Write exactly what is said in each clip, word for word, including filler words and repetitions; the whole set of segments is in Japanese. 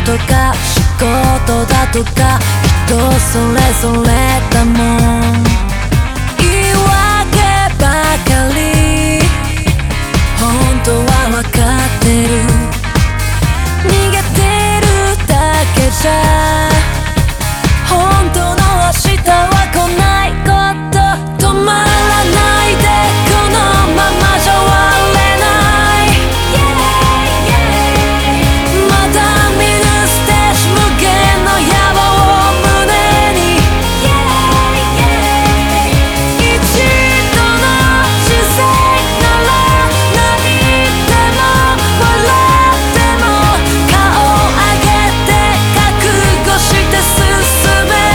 とか仕事だとか人それぞれだもん。言い訳ばかり本当は分かってる。逃げてるだけじゃ本当の明日は来ないこと。止まらないでこのままじゃ終われない。まだ見ぬステージ無限の野望を胸に。一度の人生なら泣いても笑っても顔を上げて覚悟して進め。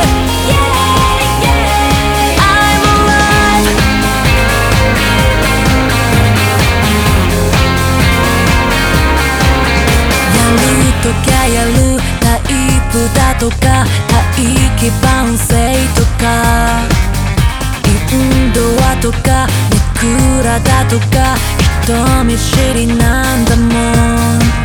ときゃやるタイプだとか大気晩成とかインドアとかネクラだとか人見知りなんだもん。